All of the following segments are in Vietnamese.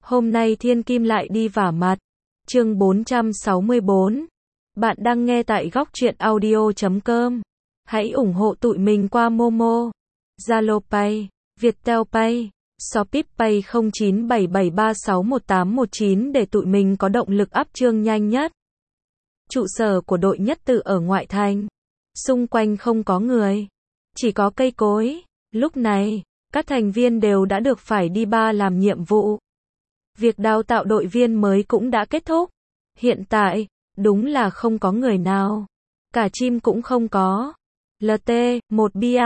Hôm nay thiên kim lại đi vả mặt. Chương 464. Bạn đang nghe tại góc truyện audio.com. Hãy ủng hộ tụi mình qua Momo, Zalo Pay, Viettel Pay, Shopee Pay 0977361819 để tụi mình có động lực up chương nhanh nhất. Trụ sở của đội nhất tự ở ngoại thành. Xung quanh không có người, chỉ có cây cối. Lúc này, các thành viên đều đã được phải đi ba làm nhiệm vụ. Việc đào tạo đội viên mới cũng đã kết thúc. Hiện tại, đúng là không có người nào. Cả chim cũng không có. LT, một bia.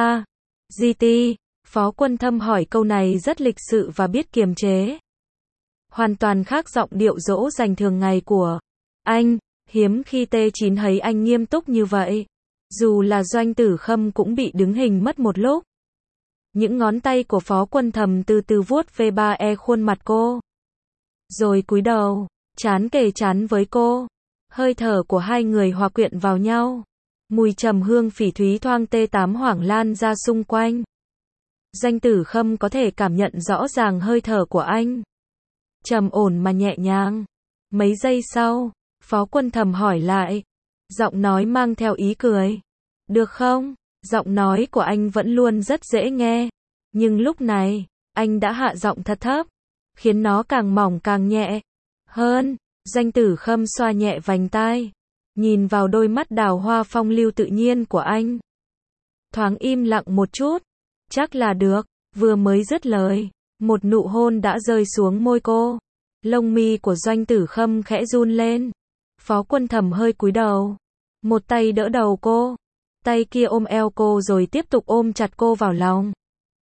GT, Phó Quân Thâm hỏi câu này rất lịch sự và biết kiềm chế. Hoàn toàn khác giọng điệu dỗ dành thường ngày của anh. Hiếm khi T9 thấy anh nghiêm túc như vậy. Dù là Doanh Tử Khâm cũng bị đứng hình mất một lúc. Những ngón tay của Phó Quân Thâm từ từ vuốt V3E khuôn mặt cô. Rồi cúi đầu, trán kề trán với cô. Hơi thở của hai người hòa quyện vào nhau. Mùi trầm hương phỉ thúy thoang T8 hoảng lan ra xung quanh. Doanh Tử Khâm có thể cảm nhận rõ ràng hơi thở của anh. Trầm ổn mà nhẹ nhàng. Mấy giây sau, Phó Quân Thâm hỏi lại. Giọng nói mang theo ý cười. Được không? Giọng nói của anh vẫn luôn rất dễ nghe. Nhưng lúc này, anh đã hạ giọng thật thấp. Khiến nó càng mỏng càng nhẹ hơn. Doanh Tử Khâm xoa nhẹ vành tai. Nhìn vào đôi mắt đào hoa phong lưu tự nhiên của anh. Thoáng im lặng một chút. Chắc là được. Vừa mới dứt lời, một nụ hôn đã rơi xuống môi cô. Lông mi của Doanh Tử Khâm khẽ run lên. Phó Quân Thâm hơi cúi đầu. Một tay đỡ đầu cô. Tay kia ôm eo cô rồi tiếp tục ôm chặt cô vào lòng.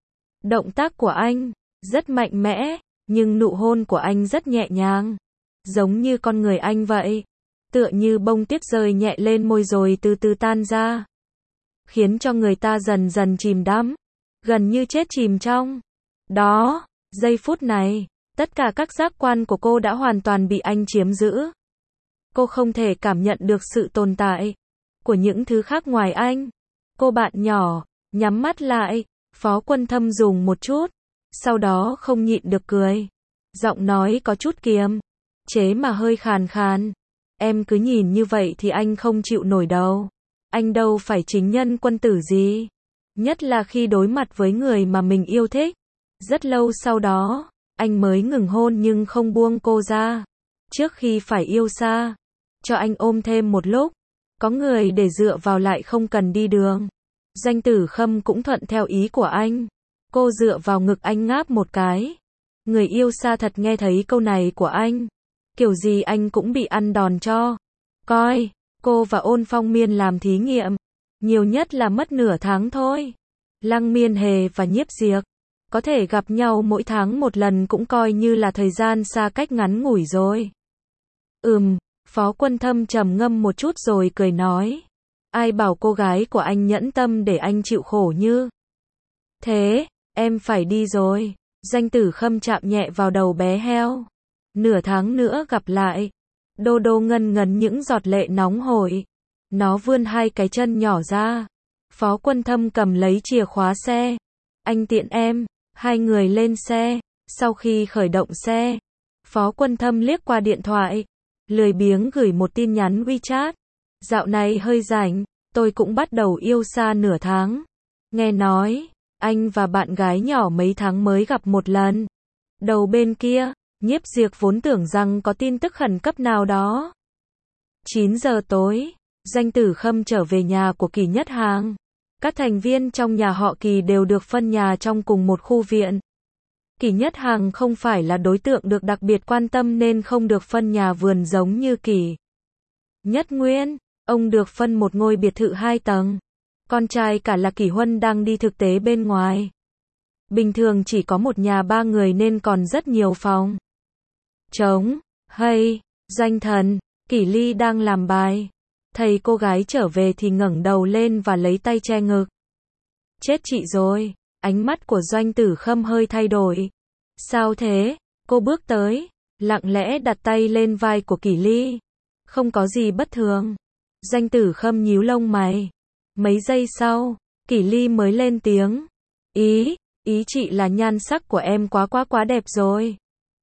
Động tác của anh rất mạnh mẽ, nhưng nụ hôn của anh rất nhẹ nhàng. Giống như con người anh vậy. Tựa như bông tuyết rơi nhẹ lên môi rồi từ từ tan ra. Khiến cho người ta dần dần chìm đắm. Gần như chết chìm trong đó. Giây phút này, tất cả các giác quan của cô đã hoàn toàn bị anh chiếm giữ. Cô không thể cảm nhận được sự tồn tại của những thứ khác ngoài anh. Cô bạn nhỏ, nhắm mắt lại. Phó Quân Thâm dùng một chút. Sau đó không nhịn được cười. Giọng nói có chút kiềm chế mà hơi khàn khàn. Em cứ nhìn như vậy thì anh không chịu nổi đâu. Anh đâu phải chính nhân quân tử gì. Nhất là khi đối mặt với người mà mình yêu thích. Rất lâu sau đó, anh mới ngừng hôn nhưng không buông cô ra. Trước khi phải yêu xa, cho anh ôm thêm một lúc. Có người để dựa vào lại không cần đi đường. Doanh Tử Khâm cũng thuận theo ý của anh. Cô dựa vào ngực anh ngáp một cái. Người yêu xa thật nghe thấy câu này của anh. Kiểu gì anh cũng bị ăn đòn cho. Coi, cô và Ôn Phong Miên làm thí nghiệm. Nhiều nhất là mất nửa tháng thôi. Lăng Miên Hề và Nhiếp Diệc có thể gặp nhau mỗi tháng một lần cũng coi như là thời gian xa cách ngắn ngủi rồi. Phó Quân Thâm trầm ngâm một chút rồi cười nói. Ai bảo cô gái của anh nhẫn tâm để anh chịu khổ như thế, em phải đi rồi. Doanh Tử Khâm chạm nhẹ vào đầu bé heo. Nửa tháng nữa gặp lại. Đô đô ngân ngấn những giọt lệ nóng hổi. Nó vươn hai cái chân nhỏ ra. Phó Quân Thâm cầm lấy chìa khóa xe. Anh tiện em. Hai người lên xe. Sau khi khởi động xe, Phó Quân Thâm liếc qua điện thoại. Lười biếng gửi một tin nhắn WeChat. Dạo này hơi rảnh, tôi cũng bắt đầu yêu xa nửa tháng. Nghe nói, anh và bạn gái nhỏ mấy tháng mới gặp một lần. Đầu bên kia, Nhiếp Diệc vốn tưởng rằng có tin tức khẩn cấp nào đó. 9 giờ tối, Doanh Tử Khâm trở về nhà của Kỳ Nhất Hàng. Các thành viên trong nhà họ Kỳ đều được phân nhà trong cùng một khu viện. Kỳ Nhất Hàng không phải là đối tượng được đặc biệt quan tâm nên không được phân nhà vườn giống như Kỳ Nhất Nguyên. Ông được phân một ngôi biệt thự 2 tầng. Con trai cả là Kỳ Huân đang đi thực tế bên ngoài. Bình thường chỉ có một nhà 3 người nên còn rất nhiều phòng trống. Hay, Doanh Thần, Kỳ Ly đang làm bài. Thầy cô gái trở về thì ngẩng đầu lên và lấy tay che ngực. Chết chị rồi. Ánh mắt của Doanh Tử Khâm hơi thay đổi. Sao thế? Cô bước tới, lặng lẽ đặt tay lên vai của Kỳ Ly. Không có gì bất thường. Doanh Tử Khâm nhíu lông mày. Mấy giây sau, Kỳ Ly mới lên tiếng. Ý chị là nhan sắc của em quá đẹp rồi.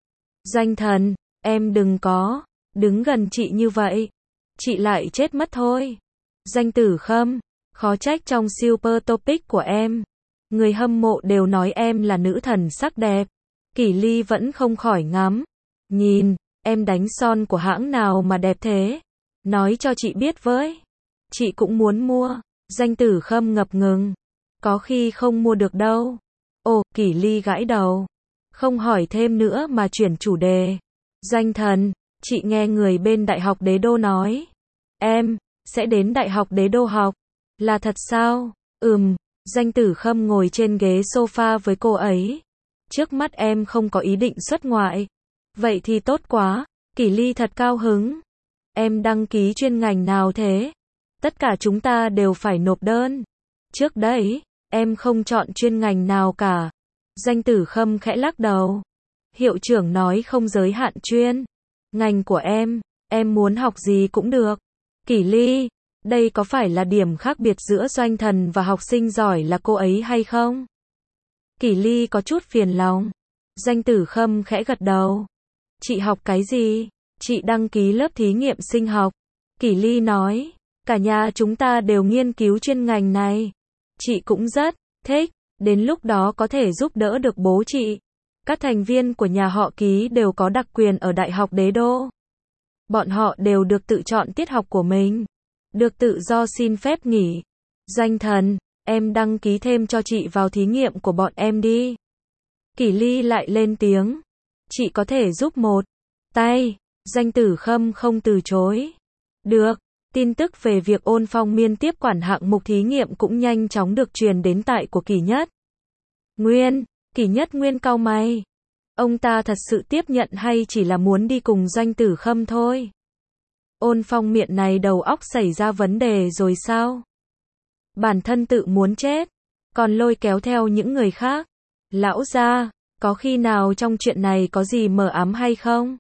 Doanh thần, em đừng có, đứng gần chị như vậy. Chị lại chết mất thôi. Doanh Tử Khâm, khó trách trong Super Topic của em. Người hâm mộ đều nói em là nữ thần sắc đẹp. Kỷ Ly vẫn không khỏi ngắm. Nhìn, em đánh son của hãng nào mà đẹp thế? Nói cho chị biết với. Chị cũng muốn mua. Doanh Tử Khâm ngập ngừng. Có khi không mua được đâu. Ồ, Kỷ Ly gãi đầu. Không hỏi thêm nữa mà chuyển chủ đề. Doanh thần, chị nghe người bên Đại học Đế Đô nói. Em sẽ đến Đại học Đế Đô học. Là thật sao? Doanh Tử Khâm ngồi trên ghế sofa với cô ấy. Trước mắt em không có ý định xuất ngoại. Vậy thì tốt quá. Kỷ Ly thật cao hứng. Em đăng ký chuyên ngành nào thế? Tất cả chúng ta đều phải nộp đơn. Trước đấy, em không chọn chuyên ngành nào cả. Doanh Tử Khâm khẽ lắc đầu. Hiệu trưởng nói không giới hạn chuyên ngành của em muốn học gì cũng được. Kỷ Ly, đây có phải là điểm khác biệt giữa doanh thần và học sinh giỏi là cô ấy hay không? Kỷ Ly có chút phiền lòng. Doanh Tử Khâm khẽ gật đầu. Chị học cái gì? Chị đăng ký lớp thí nghiệm sinh học. Kỷ Ly nói, cả nhà chúng ta đều nghiên cứu chuyên ngành này. Chị cũng rất thích, đến lúc đó có thể giúp đỡ được bố chị. Các thành viên của nhà họ Ký đều có đặc quyền ở Đại học Đế Đô. Bọn họ đều được tự chọn tiết học của mình. Được tự do xin phép nghỉ. Doanh thần, em đăng ký thêm cho chị vào thí nghiệm của bọn em đi. Kỷ Ly lại lên tiếng. Chị có thể giúp một tay. Doanh Tử Khâm không từ chối. Được. Tin tức về việc Ôn Phong Miên tiếp quản hạng mục thí nghiệm cũng nhanh chóng được truyền đến tai của Kỷ Nhất Nguyên. Kỷ Nhất Nguyên cau mày. Ông ta thật sự tiếp nhận hay chỉ là muốn đi cùng Doanh Tử Khâm thôi? Ôn Phong Miện này đầu óc xảy ra vấn đề rồi sao? Bản thân tự muốn chết, còn lôi kéo theo những người khác. Lão gia, có khi nào trong chuyện này có gì mờ ám hay không?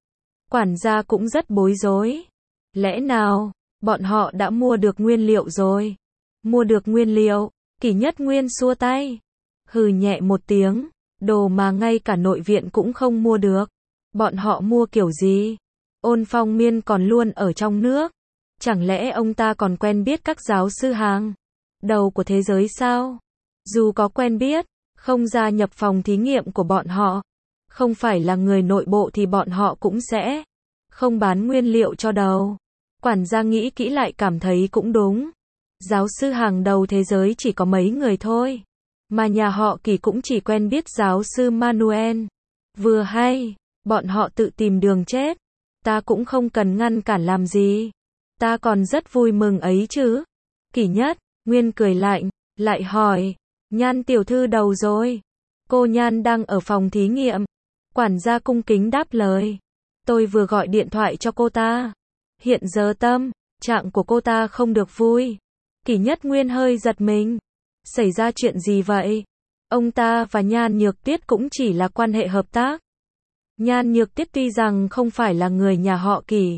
Quản gia cũng rất bối rối. Lẽ nào, bọn họ đã mua được nguyên liệu rồi? Mua được nguyên liệu? Kỷ Nhất Nguyên xua tay. Hừ nhẹ một tiếng, đồ mà ngay cả nội viện cũng không mua được. Bọn họ mua kiểu gì? Ôn Phong Miên còn luôn ở trong nước. Chẳng lẽ ông ta còn quen biết các giáo sư hàng đầu của thế giới sao? Dù có quen biết, không gia nhập phòng thí nghiệm của bọn họ, không phải là người nội bộ thì bọn họ cũng sẽ không bán nguyên liệu cho đầu. Quản gia nghĩ kỹ lại cảm thấy cũng đúng. Giáo sư hàng đầu thế giới chỉ có mấy người thôi. Mà nhà họ Kỷ cũng chỉ quen biết giáo sư Manuel. Vừa hay, bọn họ tự tìm đường chết. Ta cũng không cần ngăn cản làm gì. Ta còn rất vui mừng ấy chứ. Kỷ Nhất Nguyên cười lạnh, lại hỏi. Nhan tiểu thư đầu rồi. Cô Nhan đang ở phòng thí nghiệm. Quản gia cung kính đáp lời. Tôi vừa gọi điện thoại cho cô ta. Hiện giờ tâm trạng của cô ta không được vui. Kỷ Nhất Nguyên hơi giật mình. Xảy ra chuyện gì vậy? Ông ta và Nhan Nhược Tiết cũng chỉ là quan hệ hợp tác. Nhan Nhược Tiết tuy rằng không phải là người nhà họ Kỷ,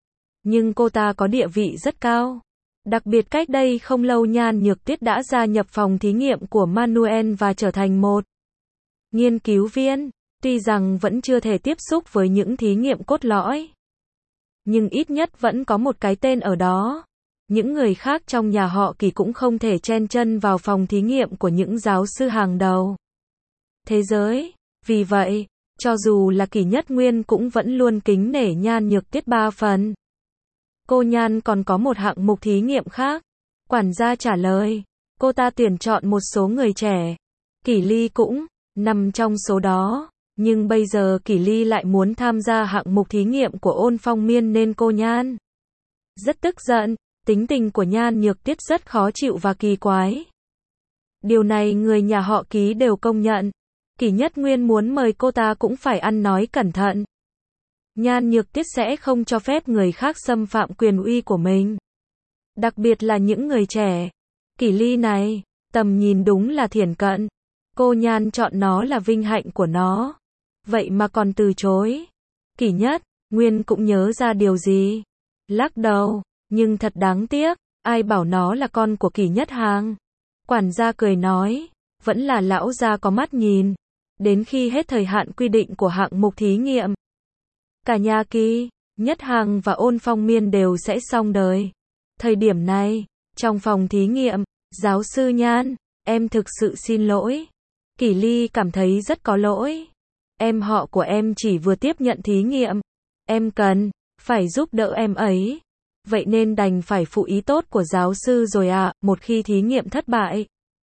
nhưng cô ta có địa vị rất cao. Đặc biệt cách đây không lâu Nhan Nhược Tiết đã gia nhập phòng thí nghiệm của Manuel và trở thành một nghiên cứu viên. Tuy rằng vẫn chưa thể tiếp xúc với những thí nghiệm cốt lõi, nhưng ít nhất vẫn có một cái tên ở đó. Những người khác trong nhà họ Kỷ cũng không thể chen chân vào phòng thí nghiệm của những giáo sư hàng đầu thế giới. Vì vậy, cho dù là Kỷ Nhất Nguyên cũng vẫn luôn kính nể Nhan Nhược Tiết 3 phần. Cô Nhan còn có một hạng mục thí nghiệm khác. Quản gia trả lời. Cô ta tuyển chọn một số người trẻ. Kỷ Ly cũng nằm trong số đó. Nhưng bây giờ Kỷ Ly lại muốn tham gia hạng mục thí nghiệm của Ôn Phong Miên nên cô Nhan rất tức giận. Tính tình của Nhan Nhược Tiết rất khó chịu và kỳ quái. Điều này người nhà họ Ký đều công nhận. Kỷ Nhất Nguyên muốn mời cô ta cũng phải ăn nói cẩn thận. Nhan Nhược Tiết sẽ không cho phép người khác xâm phạm quyền uy của mình. Đặc biệt là những người trẻ. Kỷ Ly này, tầm nhìn đúng là thiển cận. Cô Nhan chọn nó là vinh hạnh của nó. Vậy mà còn từ chối. Kỷ Nhất Nguyên cũng nhớ ra điều gì. Lắc đầu. Nhưng thật đáng tiếc, ai bảo nó là con của Kỷ Nhất Hàng. Quản gia cười nói, vẫn là lão gia có mắt nhìn. đến khi hết thời hạn quy định của hạng mục thí nghiệm. Cả nhà Kỳ, Nhất Hằng và Ôn Phong Miên đều sẽ xong đời. Thời điểm này, trong phòng thí nghiệm, giáo sư Nhan, em thực sự xin lỗi. Kỷ Ly cảm thấy rất có lỗi. Em họ của em chỉ vừa tiếp nhận thí nghiệm. Em cần phải giúp đỡ em ấy. Vậy nên đành phải phụ ý tốt của giáo sư rồi ạ. Một khi thí nghiệm thất bại,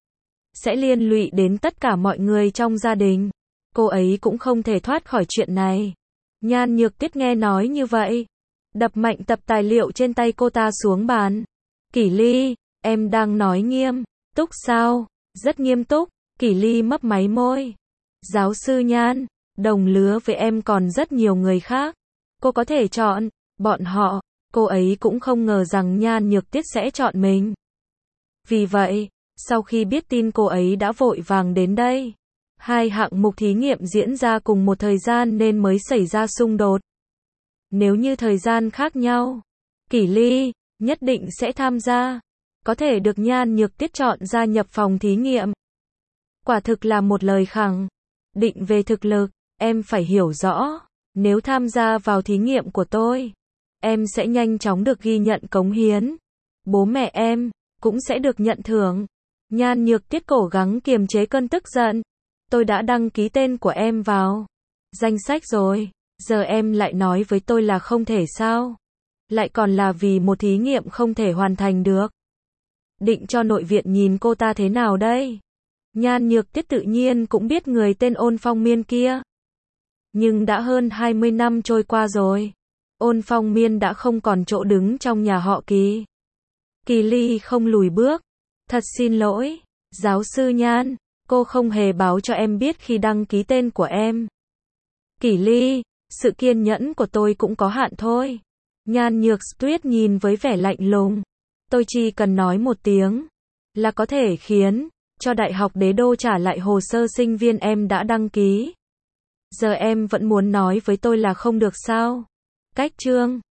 sẽ liên lụy đến tất cả mọi người trong gia đình. Cô ấy cũng không thể thoát khỏi chuyện này. Nhan Nhược Tiết nghe nói như vậy, đập mạnh tập tài liệu trên tay cô ta xuống bàn. Kỷ Ly, em đang nói nghiêm túc sao? Rất nghiêm túc. Kỷ Ly mấp máy môi. Giáo sư Nhan, đồng lứa với em còn rất nhiều người khác. Cô có thể chọn bọn họ. Cô ấy cũng không ngờ rằng Nhan Nhược Tiết sẽ chọn mình. Vì vậy, sau khi biết tin cô ấy đã vội vàng đến đây. Hai hạng mục thí nghiệm diễn ra cùng một thời gian nên mới xảy ra xung đột. Nếu như thời gian khác nhau, Kỷ Ly nhất định sẽ tham gia. Có thể được Nhan Nhược Tiết chọn gia nhập phòng thí nghiệm. Quả thực là một lời khẳng định về thực lực. Em phải hiểu rõ, nếu tham gia vào thí nghiệm của tôi, em sẽ nhanh chóng được ghi nhận cống hiến. Bố mẹ em cũng sẽ được nhận thưởng. Nhan Nhược Tiết cố gắng kiềm chế cơn tức giận. Tôi đã đăng ký tên của em vào danh sách rồi. Giờ em lại nói với tôi là không thể sao? Lại còn là vì một thí nghiệm không thể hoàn thành được. Định cho nội viện nhìn cô ta thế nào đây? Nhan Nhược Tiết tự nhiên cũng biết người tên Ôn Phong Miên kia. Nhưng đã hơn 20 năm trôi qua rồi. Ôn Phong Miên đã không còn chỗ đứng trong nhà họ Kỳ. Kỳ Ly không lùi bước. Thật xin lỗi, giáo sư Nhan, cô không hề báo cho em biết khi đăng ký tên của em. Kỷ Ly, sự kiên nhẫn của tôi cũng có hạn thôi. Nhan Nhược Tuyết nhìn với vẻ lạnh lùng. Tôi chỉ cần nói một tiếng là có thể khiến cho Đại học Đế Đô trả lại hồ sơ sinh viên em đã đăng ký. Giờ em vẫn muốn nói với tôi là không được sao? Cách chương